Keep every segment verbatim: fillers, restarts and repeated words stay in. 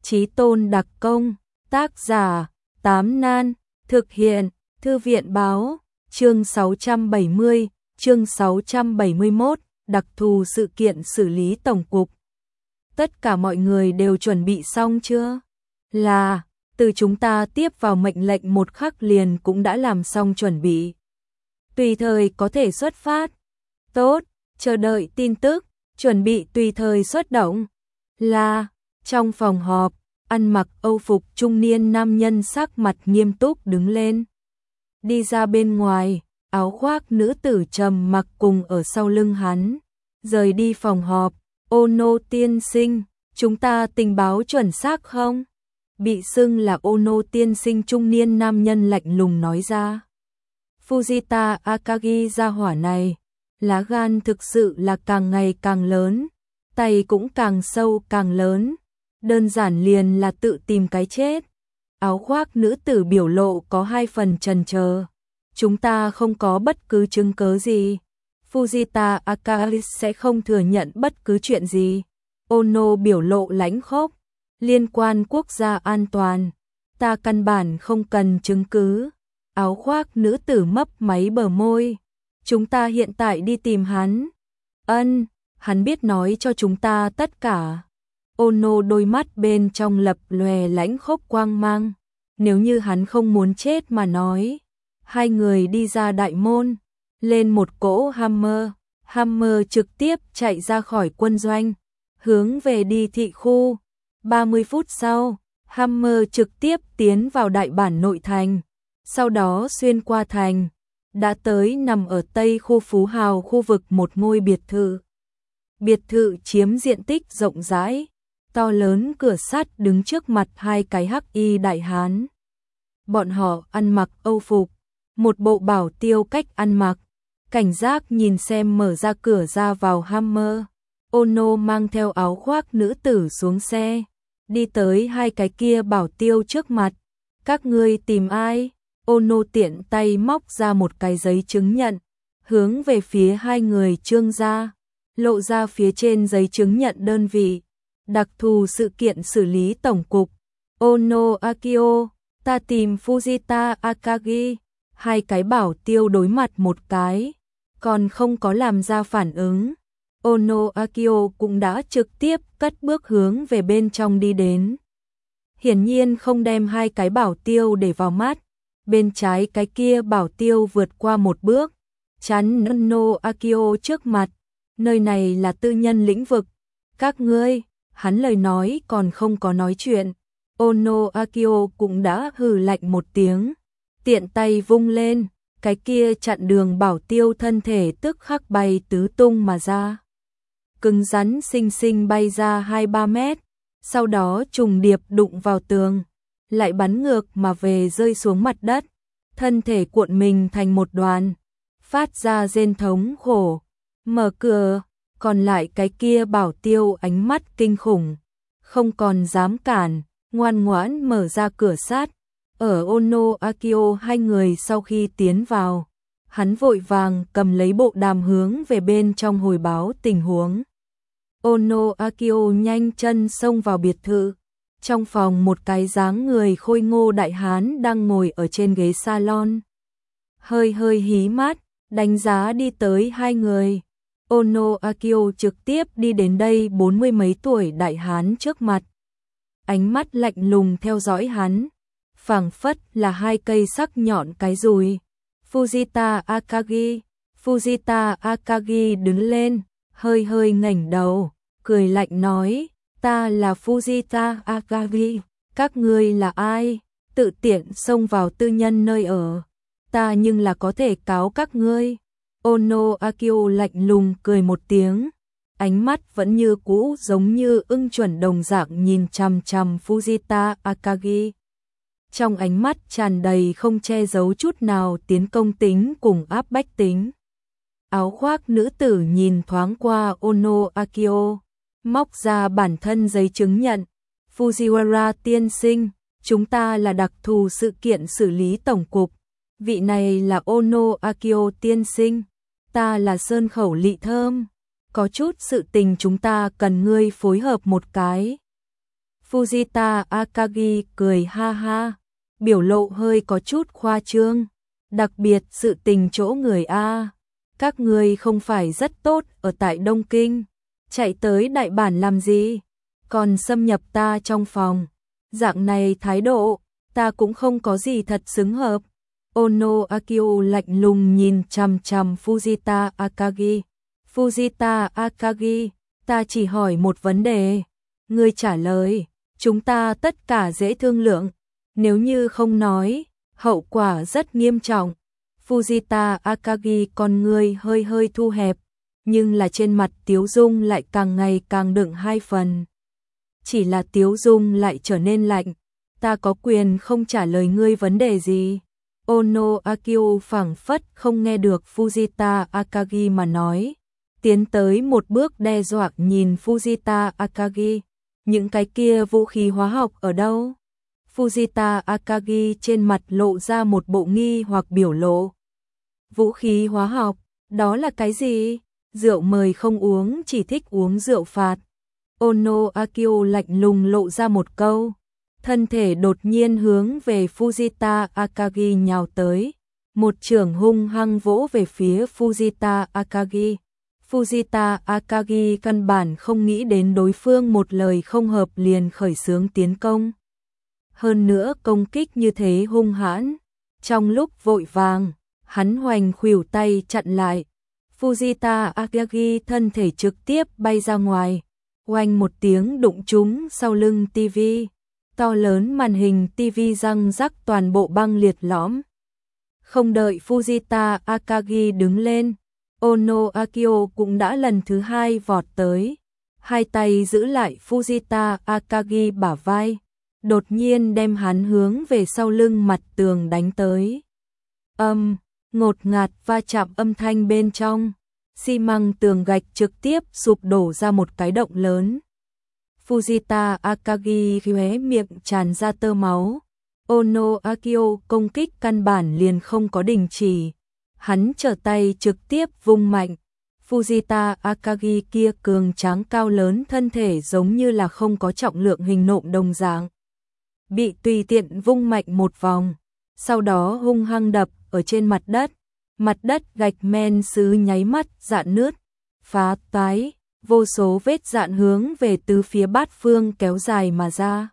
Chí tôn đặc công, tác giả, Tám Nan, thực hiện, Thư viện báo, chương sáu trăm bảy mươi, chương sáu trăm bảy mươi mốt, đặc thù sự kiện xử lý tổng cục. Tất cả mọi người đều chuẩn bị xong chưa? Là, từ chúng ta tiếp vào mệnh lệnh một khắc liền cũng đã làm xong chuẩn bị. Tùy thời có thể xuất phát. Tốt, chờ đợi tin tức, chuẩn bị tùy thời xuất động. Là, trong phòng họp, ăn mặc Âu phục trung niên nam nhân sắc mặt nghiêm túc đứng lên. Đi ra bên ngoài, áo khoác nữ tử trầm mặc cùng ở sau lưng hắn. Rời đi phòng họp, Ono tiên sinh, chúng ta tình báo chuẩn xác không? Bị xưng là Ono tiên sinh trung niên nam nhân lạnh lùng nói ra. Fujita Akagi gia hỏa này, lá gan thực sự là càng ngày càng lớn, tay cũng càng sâu càng lớn, đơn giản liền là tự tìm cái chết. Áo khoác nữ tử biểu lộ có hai phần chần chờ. Chúng ta không có bất cứ chứng cứ gì. Fujita Akagi sẽ không thừa nhận bất cứ chuyện gì. Ono biểu lộ lãnh khốc. Liên quan quốc gia an toàn, ta căn bản không cần chứng cứ. Áo khoác nữ tử mấp máy bờ môi. Chúng ta hiện tại đi tìm hắn. Ân, hắn biết nói cho chúng ta tất cả. Ono đôi mắt bên trong lập lòe lãnh khốc quang mang. Nếu như hắn không muốn chết mà nói. Hai người đi ra đại môn, lên một cỗ Hammer. Hammer trực tiếp chạy ra khỏi quân doanh, hướng về đi thị khu. ba mươi phút sau, Hammer trực tiếp tiến vào đại bản nội thành, sau đó xuyên qua thành, đã tới nằm ở tây khu Phú Hào khu vực một ngôi biệt thự. Biệt thự chiếm diện tích rộng rãi, to lớn cửa sắt đứng trước mặt hai cái hắc y đại hán. Bọn họ ăn mặc Âu phục, một bộ bảo tiêu cách ăn mặc, cảnh giác nhìn xem mở ra cửa ra vào Hammer. Ono mang theo áo khoác nữ tử xuống xe, đi tới hai cái kia bảo tiêu trước mặt. Các ngươi tìm ai? Ono tiện tay móc ra một cái giấy chứng nhận, hướng về phía hai người trương ra, lộ ra phía trên giấy chứng nhận đơn vị. Đặc thù sự kiện xử lý tổng cục. Ono Akio, ta tìm Fujita Akagi. Hai cái bảo tiêu đối mặt một cái, còn không có làm ra phản ứng. Ono Akio cũng đã trực tiếp cất bước hướng về bên trong đi đến. Hiển nhiên không đem hai cái bảo tiêu để vào mắt. Bên trái cái kia bảo tiêu vượt qua một bước, chắn Ono Akio trước mặt. Nơi này là tư nhân lĩnh vực. Các ngươi, hắn lời nói còn không có nói chuyện. Ono Akio cũng đã hừ lạnh một tiếng. Tiện tay vung lên, cái kia chặn đường bảo tiêu thân thể tức khắc bay tứ tung mà ra. Cứng rắn xinh xinh bay ra hai ba mét, sau đó trùng điệp đụng vào tường, lại bắn ngược mà về rơi xuống mặt đất, thân thể cuộn mình thành một đoàn, phát ra rên thống khổ. Mở cửa, còn lại cái kia bảo tiêu ánh mắt kinh khủng, không còn dám cản, ngoan ngoãn mở ra cửa sắt. Ở Ono Akio hai người sau khi tiến vào, hắn vội vàng cầm lấy bộ đàm hướng về bên trong hồi báo tình huống. Ono Akio nhanh chân xông vào biệt thự. Trong phòng một cái dáng người khôi ngô đại hán đang ngồi ở trên ghế salon. Hơi hơi hí mắt, đánh giá đi tới hai người. Ono Akio trực tiếp đi đến đây bốn mươi mấy tuổi đại hán trước mặt. Ánh mắt lạnh lùng theo dõi hắn, phảng phất là hai cây sắc nhọn cái dùi. Fujita Akagi, Fujita Akagi đứng lên, hơi hơi ngẩng đầu, cười lạnh nói, ta là Fujita Akagi, các ngươi là ai? Tự tiện xông vào tư nhân nơi ở, ta nhưng là có thể cáo các ngươi. Ono Akio lạnh lùng cười một tiếng, ánh mắt vẫn như cũ giống như ưng chuẩn đồng dạng nhìn chằm chằm Fujita Akagi. Trong ánh mắt tràn đầy không che giấu chút nào tiến công tính cùng áp bách tính. Áo khoác nữ tử nhìn thoáng qua Ono Akio, móc ra bản thân giấy chứng nhận. Fujiwara tiên sinh, chúng ta là đặc thù sự kiện xử lý tổng cục. Vị này là Ono Akio tiên sinh, ta là Sơn Khẩu Lị Thơm. Có chút sự tình chúng ta cần ngươi phối hợp một cái. Fujita Akagi cười ha ha, biểu lộ hơi có chút khoa trương. Đặc biệt sự tình chỗ người A. Các người không phải rất tốt ở tại Đông Kinh. Chạy tới đại bản làm gì? Còn xâm nhập ta trong phòng. Dạng này thái độ, ta cũng không có gì thật xứng hợp. Ono Akio lạnh lùng nhìn chằm chằm Fujita Akagi. Fujita Akagi, ta chỉ hỏi một vấn đề. Ngươi trả lời, chúng ta tất cả dễ thương lượng. Nếu như không nói, hậu quả rất nghiêm trọng. Fujita Akagi con ngươi hơi hơi thu hẹp, nhưng là trên mặt tiếu dung lại càng ngày càng đựng hai phần. Chỉ là tiếu dung lại trở nên lạnh. Ta có quyền không trả lời ngươi vấn đề gì. Ono Akio phảng phất không nghe được Fujita Akagi mà nói. Tiến tới một bước đe dọa nhìn Fujita Akagi. Những cái kia vũ khí hóa học ở đâu? Fujita Akagi trên mặt lộ ra một bộ nghi hoặc biểu lộ. Vũ khí hóa học, đó là cái gì? Rượu mời không uống, chỉ thích uống rượu phạt. Ono Akio lạnh lùng lộ ra một câu. Thân thể đột nhiên hướng về Fujita Akagi nhào tới. Một chưởng hung hăng vỗ về phía Fujita Akagi. Fujita Akagi căn bản không nghĩ đến đối phương một lời không hợp liền khởi xướng tiến công. Hơn nữa công kích như thế hung hãn. Trong lúc vội vàng, hắn hoành khuỷu tay chặn lại. Fujita Akagi thân thể trực tiếp bay ra ngoài. Oanh một tiếng đụng trúng sau lưng tivi. To lớn màn hình tivi răng rắc toàn bộ băng liệt lõm. Không đợi Fujita Akagi đứng lên, Ono Akio cũng đã lần thứ hai vọt tới. Hai tay giữ lại Fujita Akagi bả vai, đột nhiên đem hắn hướng về sau lưng mặt tường đánh tới. Âm, ngột ngạt va chạm âm thanh bên trong, xi măng tường gạch trực tiếp sụp đổ ra một cái động lớn. Fujita Akagi khóe miệng tràn ra tơ máu. Ono Akio công kích căn bản liền không có đình chỉ. Hắn trở tay trực tiếp vung mạnh. Fujita Akagi kia cường tráng cao lớn thân thể giống như là không có trọng lượng hình nộm đồng dạng. Bị tùy tiện vung mạnh một vòng. Sau đó hung hăng đập ở trên mặt đất. Mặt đất gạch men sứ nháy mắt rạn nứt, phá toái. Vô số vết rạn hướng về tứ phía bát phương kéo dài mà ra.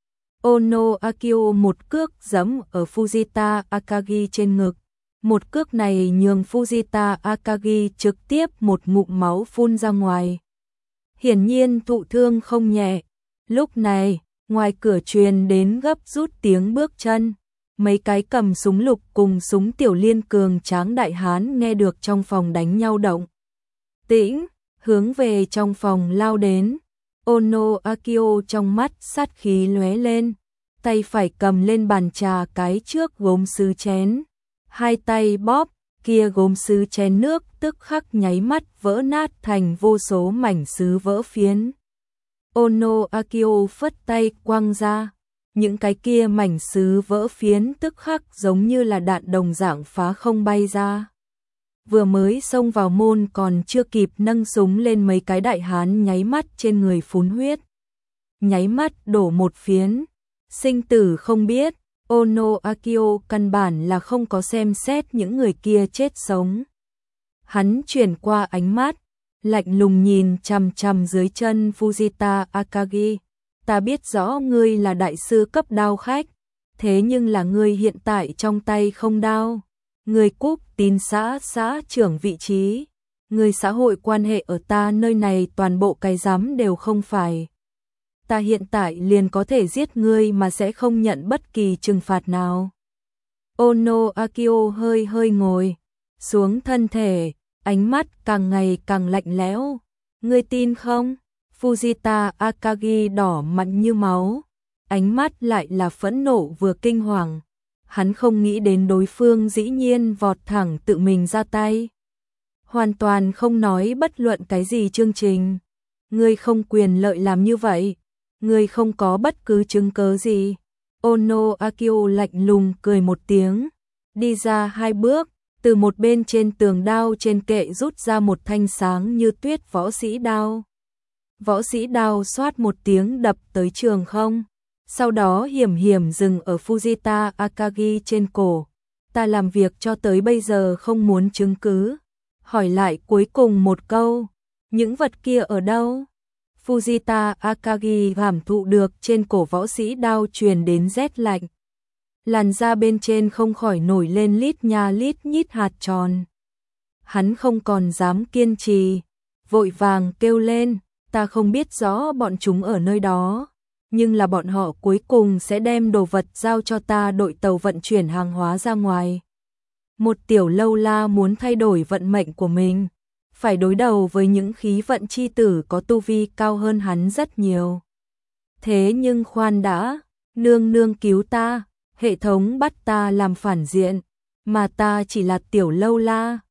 Ono Akio một cước giẫm ở Fujita Akagi trên ngực. Một cước này nhường Fujita Akagi trực tiếp một ngụm máu phun ra ngoài. Hiển nhiên thụ thương không nhẹ. Lúc này, ngoài cửa truyền đến gấp rút tiếng bước chân. Mấy cái cầm súng lục cùng súng tiểu liên cường tráng đại hán nghe được trong phòng đánh nhau động tĩnh, hướng về trong phòng lao đến. Ono Akio trong mắt sát khí lóe lên, tay phải cầm lên bàn trà cái trước gốm sứ chén, hai tay bóp, kia gốm sứ chén nước tức khắc nháy mắt vỡ nát thành vô số mảnh sứ vỡ phiến. Ono Akio phất tay quăng ra, những cái kia mảnh sứ vỡ phiến tức khắc giống như là đạn đồng dạng phá không bay ra. Vừa mới xông vào môn còn chưa kịp nâng súng lên mấy cái đại hán nháy mắt trên người phun huyết. Nháy mắt đổ một phiến, sinh tử không biết. Ono Akio căn bản là không có xem xét những người kia chết sống. Hắn chuyển qua ánh mắt, lạnh lùng nhìn chằm chằm dưới chân Fujita Akagi. Ta biết rõ ngươi là đại sư cấp đao khách, thế nhưng là ngươi hiện tại trong tay không đao. Ngươi cúp tín xã xã trưởng vị trí, ngươi xã hội quan hệ ở ta nơi này toàn bộ cái giám đều không phải. Ta hiện tại liền có thể giết ngươi mà sẽ không nhận bất kỳ trừng phạt nào. Ono Akio hơi hơi ngồi xuống thân thể, ánh mắt càng ngày càng lạnh lẽo. Ngươi tin không? Fujita Akagi đỏ mặt như máu, ánh mắt lại là phẫn nộ vừa kinh hoàng. Hắn không nghĩ đến đối phương dĩ nhiên vọt thẳng tự mình ra tay. Hoàn toàn không nói bất luận cái gì chương trình. Ngươi không quyền lợi làm như vậy. Ngươi không có bất cứ chứng cớ gì. Ono Akio lạnh lùng cười một tiếng, đi ra hai bước, từ một bên trên tường đao trên kệ rút ra một thanh sáng như tuyết võ sĩ đao. Võ sĩ đao xoát một tiếng đập tới trường không. Sau đó hiểm hiểm dừng ở Fujita Akagi trên cổ. Ta làm việc cho tới bây giờ không muốn chứng cứ. Hỏi lại cuối cùng một câu. Những vật kia ở đâu? Fujita Akagi cảm thụ được trên cổ võ sĩ đao truyền đến rét lạnh. Làn da bên trên không khỏi nổi lên lít nha lít nhít hạt tròn. Hắn không còn dám kiên trì, vội vàng kêu lên, ta không biết rõ bọn chúng ở nơi đó, nhưng là bọn họ cuối cùng sẽ đem đồ vật giao cho ta đội tàu vận chuyển hàng hóa ra ngoài. Một tiểu lâu la muốn thay đổi vận mệnh của mình, phải đối đầu với những khí vận chi tử có tu vi cao hơn hắn rất nhiều. Thế nhưng khoan đã, nương nương cứu ta, hệ thống bắt ta làm phản diện, mà ta chỉ là tiểu lâu la.